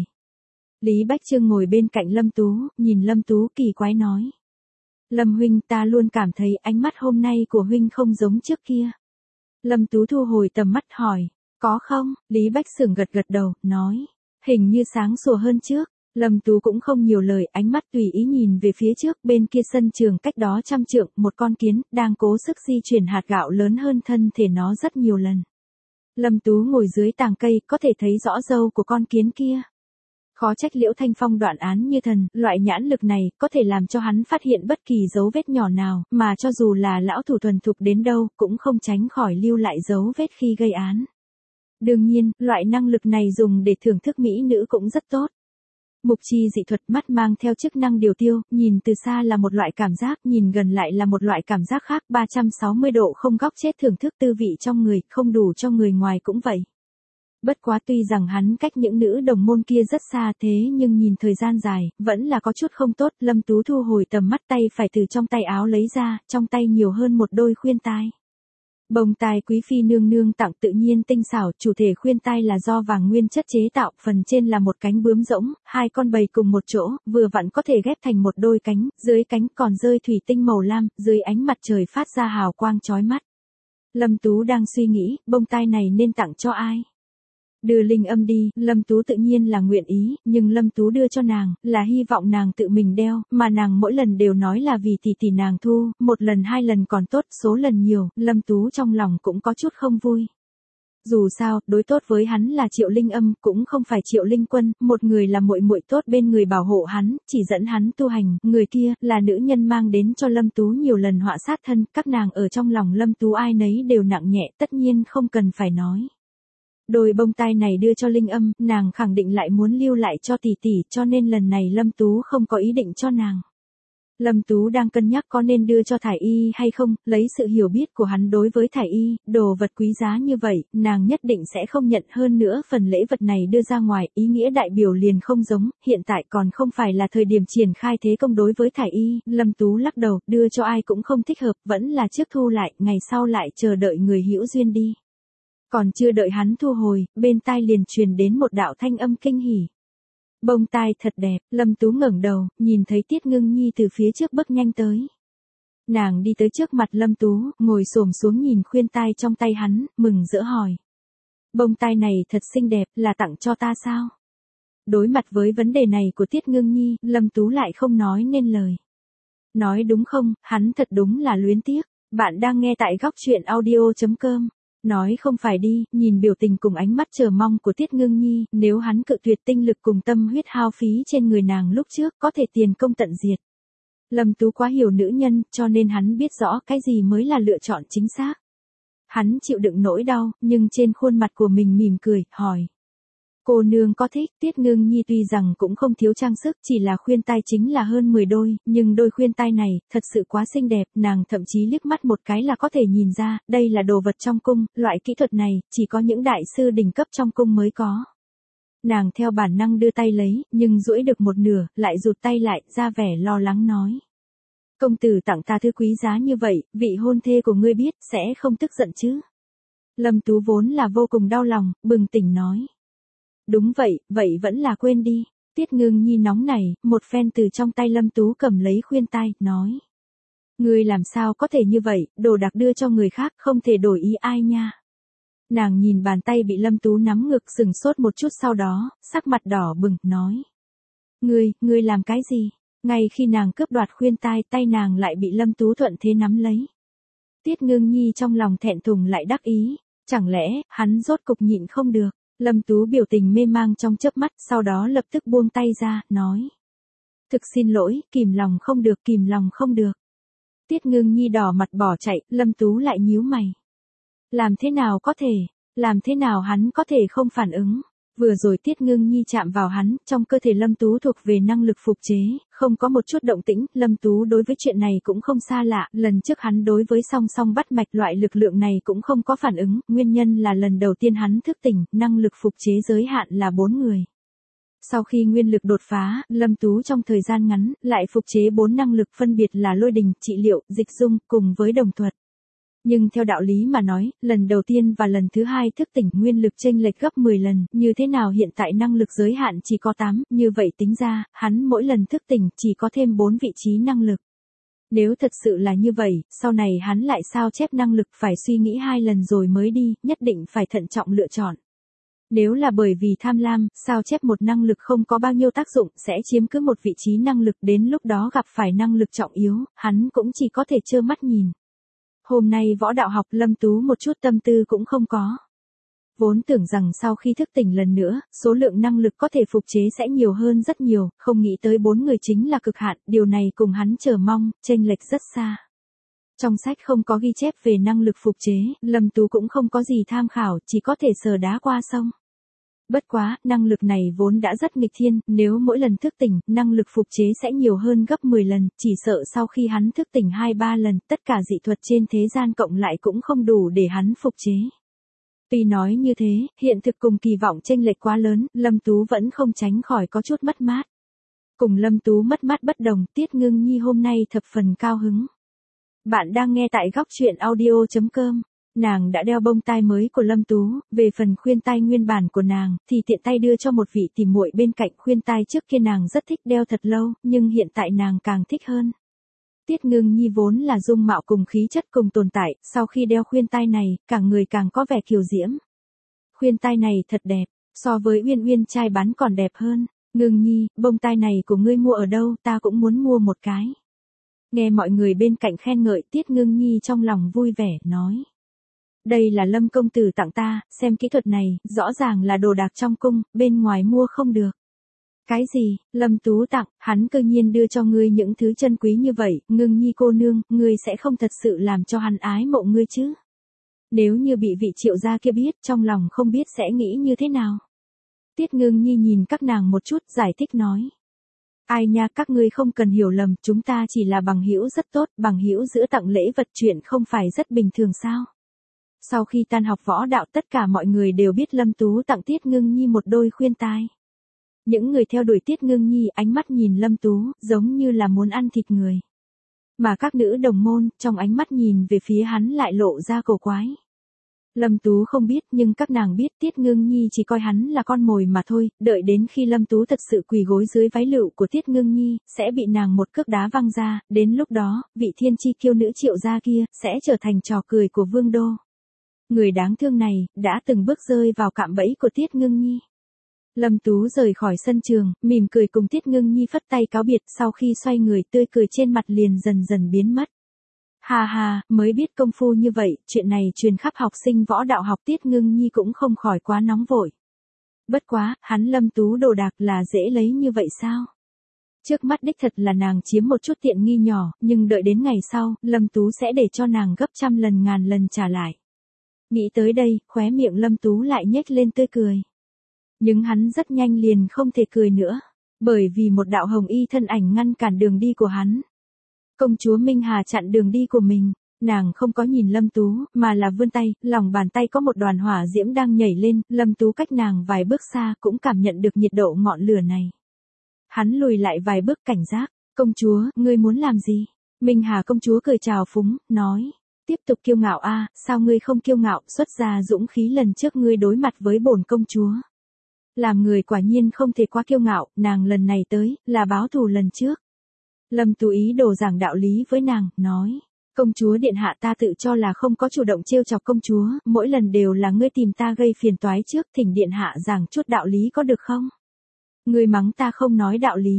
Lý Bách Trương ngồi bên cạnh Lâm Tú, nhìn Lâm Tú kỳ quái nói. Lâm huynh, ta luôn cảm thấy ánh mắt hôm nay của huynh không giống trước kia. Lâm Tú thu hồi tầm mắt hỏi, có không? Lý Bách Xưởng gật gật đầu, nói, hình như sáng sủa hơn trước. Lâm Tú cũng không nhiều lời, ánh mắt tùy ý nhìn về phía trước, bên kia sân trường cách đó 100 trượng, một con kiến, đang cố sức di chuyển hạt gạo lớn hơn thân thể nó rất nhiều lần. Lâm Tú ngồi dưới tàng cây, có thể thấy rõ râu của con kiến kia. Khó trách Liễu Thanh Phong đoạn án như thần, loại nhãn lực này, có thể làm cho hắn phát hiện bất kỳ dấu vết nhỏ nào, mà cho dù là lão thủ thuần thục đến đâu, cũng không tránh khỏi lưu lại dấu vết khi gây án. Đương nhiên, loại năng lực này dùng để thưởng thức mỹ nữ cũng rất tốt. Mục chi dị thuật mắt mang theo chức năng điều tiêu, nhìn từ xa là một loại cảm giác, nhìn gần lại là một loại cảm giác khác, 360 độ không góc chết thưởng thức tư vị trong người, không đủ cho người ngoài cũng vậy. Bất quá tuy rằng hắn cách những nữ đồng môn kia rất xa thế nhưng nhìn thời gian dài, vẫn là có chút không tốt, Lâm Tú thu hồi tầm mắt tay phải từ trong tay áo lấy ra, trong tay nhiều hơn một đôi khuyên tai. Bông tai quý phi nương nương tặng tự nhiên tinh xảo, chủ thể khuyên tai là do vàng nguyên chất chế tạo, phần trên là một cánh bướm rỗng, hai con bầy cùng một chỗ, vừa vặn có thể ghép thành một đôi cánh, dưới cánh còn rơi thủy tinh màu lam, dưới ánh mặt trời phát ra hào quang chói mắt. Lâm Tú đang suy nghĩ, bông tai này nên tặng cho ai? Đưa Linh Âm đi, Lâm Tú tự nhiên là nguyện ý, nhưng Lâm Tú đưa cho nàng, là hy vọng nàng tự mình đeo, mà nàng mỗi lần đều nói là vì tỷ nàng thu, một lần hai lần còn tốt, số lần nhiều, Lâm Tú trong lòng cũng có chút không vui. Dù sao, đối tốt với hắn là Triệu Linh Âm, cũng không phải Triệu Linh Quân, một người là muội muội tốt bên người bảo hộ hắn, chỉ dẫn hắn tu hành, người kia là nữ nhân mang đến cho Lâm Tú nhiều lần họa sát thân, các nàng ở trong lòng Lâm Tú ai nấy đều nặng nhẹ, tất nhiên không cần phải nói. Đôi bông tai này đưa cho Linh Âm, nàng khẳng định lại muốn lưu lại cho tỷ tỷ, cho nên lần này Lâm Tú không có ý định cho nàng. Lâm Tú đang cân nhắc có nên đưa cho Thải Y hay không, lấy sự hiểu biết của hắn đối với Thải Y, đồ vật quý giá như vậy, nàng nhất định sẽ không nhận, hơn nữa phần lễ vật này đưa ra ngoài, ý nghĩa đại biểu liền không giống, hiện tại còn không phải là thời điểm triển khai thế công đối với Thải Y, Lâm Tú lắc đầu, đưa cho ai cũng không thích hợp, vẫn là trước thu lại, ngày sau lại chờ đợi người hữu duyên đi. Còn chưa đợi hắn thu hồi, bên tai liền truyền đến một đạo thanh âm kinh hỉ. Bông tai thật đẹp, Lâm Tú ngẩng đầu, nhìn thấy Tiết Ngưng Nhi từ phía trước bước nhanh tới. Nàng đi tới trước mặt Lâm Tú, ngồi xổm xuống nhìn khuyên tai trong tay hắn, mừng rỡ hỏi. Bông tai này thật xinh đẹp, là tặng cho ta sao? Đối mặt với vấn đề này của Tiết Ngưng Nhi, Lâm Tú lại không nói nên lời. Nói đúng không, hắn thật đúng là luyến tiếc. Bạn đang nghe tại góc truyện audio.com. Nói không phải đi, nhìn biểu tình cùng ánh mắt chờ mong của Tiết Ngưng Nhi, nếu hắn cự tuyệt tinh lực cùng tâm huyết hao phí trên người nàng lúc trước, có thể tiền công tận diệt. Lâm Tú quá hiểu nữ nhân, cho nên hắn biết rõ cái gì mới là lựa chọn chính xác. Hắn chịu đựng nỗi đau, nhưng trên khuôn mặt của mình mỉm cười, hỏi. Cô nương có thích? Tiết Ngưng Nhi tuy rằng cũng không thiếu trang sức, chỉ là khuyên tai chính là hơn 10 đôi, nhưng đôi khuyên tai này, thật sự quá xinh đẹp, nàng thậm chí liếc mắt một cái là có thể nhìn ra, đây là đồ vật trong cung, loại kỹ thuật này, chỉ có những đại sư đỉnh cấp trong cung mới có. Nàng theo bản năng đưa tay lấy, nhưng duỗi được một nửa, lại rụt tay lại, ra vẻ lo lắng nói. Công tử tặng ta thứ quý giá như vậy, vị hôn thê của ngươi biết, sẽ không tức giận chứ? Lâm Tú vốn là vô cùng đau lòng, bừng tỉnh nói. Đúng vậy, vậy vẫn là quên đi. Tiết Ngưng Nhi nóng nảy, một phen từ trong tay Lâm Tú cầm lấy khuyên tai, nói. Ngươi làm sao có thể như vậy, đồ đạc đưa cho người khác, không thể đổi ý ai nha. Nàng nhìn bàn tay bị Lâm Tú nắm ngực sừng sốt một chút sau đó, sắc mặt đỏ bừng, nói. Ngươi làm cái gì? Ngay khi nàng cướp đoạt khuyên tai, tay nàng lại bị Lâm Tú thuận thế nắm lấy. Tiết Ngưng Nhi trong lòng thẹn thùng lại đắc ý, chẳng lẽ, hắn rốt cục nhịn không được. Lâm Tú biểu tình mê mang trong chớp mắt, sau đó lập tức buông tay ra, nói. Thực xin lỗi, kìm lòng không được. Tiết Ngưng Nhi đỏ mặt bỏ chạy, Lâm Tú lại nhíu mày. Làm thế nào hắn có thể không phản ứng? Vừa rồi Tiết Ngưng Nhi chạm vào hắn, trong cơ thể Lâm Tú thuộc về năng lực phục chế, không có một chút động tĩnh, Lâm Tú đối với chuyện này cũng không xa lạ, lần trước hắn đối với song song bắt mạch loại lực lượng này cũng không có phản ứng, nguyên nhân là lần đầu tiên hắn thức tỉnh, năng lực phục chế giới hạn là 4 người. Sau khi nguyên lực đột phá, Lâm Tú trong thời gian ngắn, lại phục chế 4 năng lực phân biệt là lôi đình, trị liệu, dịch dung, cùng với đồng thuật. Nhưng theo đạo lý mà nói, lần đầu tiên và lần thứ hai thức tỉnh nguyên lực chênh lệch gấp 10 lần, như thế nào hiện tại năng lực giới hạn chỉ có 8, như vậy tính ra, hắn mỗi lần thức tỉnh chỉ có thêm 4 vị trí năng lực. Nếu thật sự là như vậy, sau này hắn lại sao chép năng lực phải suy nghĩ 2 lần rồi mới đi, nhất định phải thận trọng lựa chọn. Nếu là bởi vì tham lam, sao chép một năng lực không có bao nhiêu tác dụng sẽ chiếm cứ một vị trí năng lực, đến lúc đó gặp phải năng lực trọng yếu, hắn cũng chỉ có thể trơ mắt nhìn. Hôm nay võ đạo học Lâm Tú một chút tâm tư cũng không có. Vốn tưởng rằng sau khi thức tỉnh lần nữa, số lượng năng lực có thể phục chế sẽ nhiều hơn rất nhiều, không nghĩ tới 4 người chính là cực hạn, điều này cùng hắn chờ mong, chênh lệch rất xa. Trong sách không có ghi chép về năng lực phục chế, Lâm Tú cũng không có gì tham khảo, chỉ có thể sờ đá qua sông. Bất quá, năng lực này vốn đã rất nghịch thiên, nếu mỗi lần thức tỉnh, năng lực phục chế sẽ nhiều hơn gấp 10 lần, chỉ sợ sau khi hắn thức tỉnh 2-3 lần, tất cả dị thuật trên thế gian cộng lại cũng không đủ để hắn phục chế. Tuy nói như thế, hiện thực cùng kỳ vọng chênh lệch quá lớn, Lâm Tú vẫn không tránh khỏi có chút mất mát. Cùng Lâm Tú mất mát bất đồng, Tiết Ngưng Nhi hôm nay thập phần cao hứng. Bạn đang nghe tại góc truyện audio.com. Nàng đã đeo bông tai mới của Lâm Tú, về phần khuyên tai nguyên bản của nàng, thì tiện tay đưa cho một vị tỉ muội bên cạnh. Khuyên tai trước kia nàng rất thích đeo thật lâu, nhưng hiện tại nàng càng thích hơn. Tiết Ngưng Nhi vốn là dung mạo cùng khí chất cùng tồn tại, sau khi đeo khuyên tai này, cả người càng có vẻ kiều diễm. Khuyên tai này thật đẹp, so với Uyên Uyên trai bán còn đẹp hơn. Ngưng Nhi, bông tai này của ngươi mua ở đâu, ta cũng muốn mua một cái. Nghe mọi người bên cạnh khen ngợi, Tiết Ngưng Nhi trong lòng vui vẻ, nói. Đây là Lâm công tử tặng ta, xem kỹ thuật này, rõ ràng là đồ đạc trong cung, bên ngoài mua không được. Cái gì, Lâm Tú tặng, hắn cơ nhiên đưa cho ngươi những thứ chân quý như vậy, Ngưng Nhi cô nương, ngươi sẽ không thật sự làm cho hắn ái mộ ngươi chứ? Nếu như bị vị Triệu gia kia biết, trong lòng không biết sẽ nghĩ như thế nào? Tiết Ngưng Nhi nhìn các nàng một chút, giải thích nói. Ai nha, các ngươi không cần hiểu lầm, chúng ta chỉ là bằng hữu rất tốt, bằng hữu giữa tặng lễ vật chuyện không phải rất bình thường sao? Sau khi tan học võ đạo tất cả mọi người đều biết Lâm Tú tặng Tiết Ngưng Nhi một đôi khuyên tai. Những người theo đuổi Tiết Ngưng Nhi ánh mắt nhìn Lâm Tú, giống như là muốn ăn thịt người. Mà các nữ đồng môn, trong ánh mắt nhìn về phía hắn lại lộ ra cổ quái. Lâm Tú không biết nhưng các nàng biết Tiết Ngưng Nhi chỉ coi hắn là con mồi mà thôi, đợi đến khi Lâm Tú thật sự quỳ gối dưới váy lựu của Tiết Ngưng Nhi, sẽ bị nàng một cước đá văng ra, đến lúc đó, vị thiên chi kiêu nữ Triệu gia kia, sẽ trở thành trò cười của vương đô. Người đáng thương này, đã từng bước rơi vào cạm bẫy của Tiết Ngưng Nhi. Lâm Tú rời khỏi sân trường, mỉm cười cùng Tiết Ngưng Nhi phất tay cáo biệt, sau khi xoay người tươi cười trên mặt liền dần dần biến mất. Hà hà, mới biết công phu như vậy, chuyện này truyền khắp học sinh võ đạo học. Tiết Ngưng Nhi cũng không khỏi quá nóng vội. Bất quá, hắn Lâm Tú đồ đạc là dễ lấy như vậy sao? Trước mắt đích thật là nàng chiếm một chút tiện nghi nhỏ, nhưng đợi đến ngày sau, Lâm Tú sẽ để cho nàng gấp trăm lần ngàn lần trả lại. Nghĩ tới đây, khóe miệng Lâm Tú lại nhếch lên tươi cười. Nhưng hắn rất nhanh liền không thể cười nữa, bởi vì một đạo hồng y thân ảnh ngăn cản đường đi của hắn. Công chúa Minh Hà chặn đường đi của mình, nàng không có nhìn Lâm Tú, mà là vươn tay, lòng bàn tay có một đoàn hỏa diễm đang nhảy lên, Lâm Tú cách nàng vài bước xa cũng cảm nhận được nhiệt độ ngọn lửa này. Hắn lùi lại vài bước cảnh giác, công chúa, ngươi muốn làm gì? Minh Hà công chúa cười chào phúng, nói. Tiếp tục kiêu ngạo a, sao ngươi không kiêu ngạo, xuất ra dũng khí lần trước ngươi đối mặt với bổn công chúa. Làm người quả nhiên không thể quá kiêu ngạo, nàng lần này tới, là báo thù lần trước. Lâm Tú ý đồ giảng đạo lý với nàng, nói. Công chúa điện hạ ta tự cho là không có chủ động trêu chọc công chúa, mỗi lần đều là ngươi tìm ta gây phiền toái trước, thỉnh điện hạ giảng chút đạo lý có được không? Ngươi mắng ta không nói đạo lý.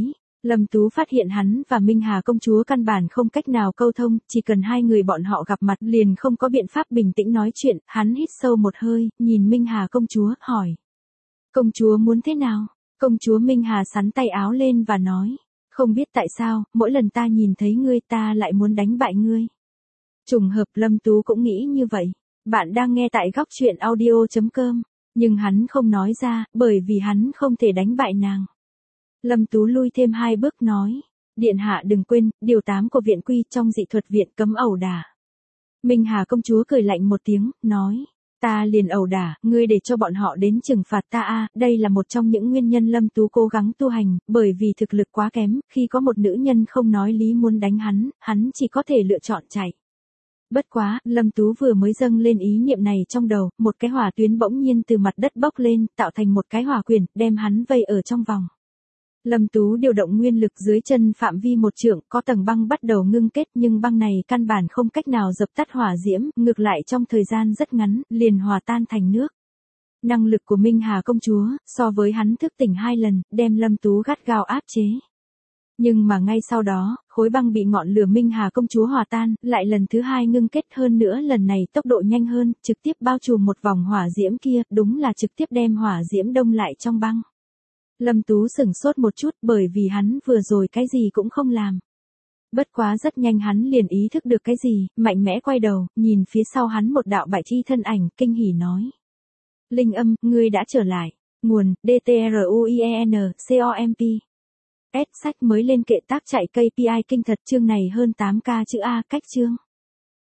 Lâm Tú phát hiện hắn và Minh Hà công chúa căn bản không cách nào câu thông, chỉ cần hai người bọn họ gặp mặt liền không có biện pháp bình tĩnh nói chuyện, hắn hít sâu một hơi, nhìn Minh Hà công chúa, hỏi. Công chúa muốn thế nào? Công chúa Minh Hà sắn tay áo lên và nói. Không biết tại sao, mỗi lần ta nhìn thấy ngươi ta lại muốn đánh bại ngươi. Trùng hợp Lâm Tú cũng nghĩ như vậy. Bạn đang nghe tại góc chuyện audio.com. Nhưng hắn không nói ra, bởi vì hắn không thể đánh bại nàng. Lâm Tú lui thêm 2 bước nói. Điện hạ đừng quên, điều 8 của viện quy trong dị thuật viện cấm ẩu đả. Minh Hà công chúa cười lạnh một tiếng, nói. Ta liền ẩu đả, ngươi để cho bọn họ đến trừng phạt ta a. Đây là một trong những nguyên nhân Lâm Tú cố gắng tu hành, bởi vì thực lực quá kém, khi có một nữ nhân không nói lý muốn đánh hắn chỉ có thể lựa chọn chạy. Bất quá, Lâm Tú vừa mới dâng lên ý niệm này trong đầu, một cái hỏa tuyến bỗng nhiên từ mặt đất bốc lên, tạo thành một cái hỏa quyển, đem hắn vây ở trong vòng. Lâm Tú điều động nguyên lực dưới chân phạm vi 1 trượng, có tầng băng bắt đầu ngưng kết nhưng băng này căn bản không cách nào dập tắt hỏa diễm, ngược lại trong thời gian rất ngắn, liền hòa tan thành nước. Năng lực của Minh Hà công chúa, so với hắn thức tỉnh 2 lần, đem Lâm Tú gắt gao áp chế. Nhưng mà ngay sau đó, khối băng bị ngọn lửa Minh Hà công chúa hòa tan, lại lần thứ 2 ngưng kết hơn nữa lần này tốc độ nhanh hơn, trực tiếp bao trùm một vòng hỏa diễm kia, đúng là trực tiếp đem hỏa diễm đông lại trong băng. Lâm Tú sửng sốt một chút bởi vì hắn vừa rồi cái gì cũng không làm. Bất quá rất nhanh hắn liền ý thức được cái gì, mạnh mẽ quay đầu, nhìn phía sau hắn một đạo bại chi thân ảnh, kinh hỉ nói. Linh âm, ngươi đã trở lại. Nguồn, DTRUIENCOMP. S sách mới lên kệ tác chạy KPI kinh thật chương này hơn 8k chữ A cách chương.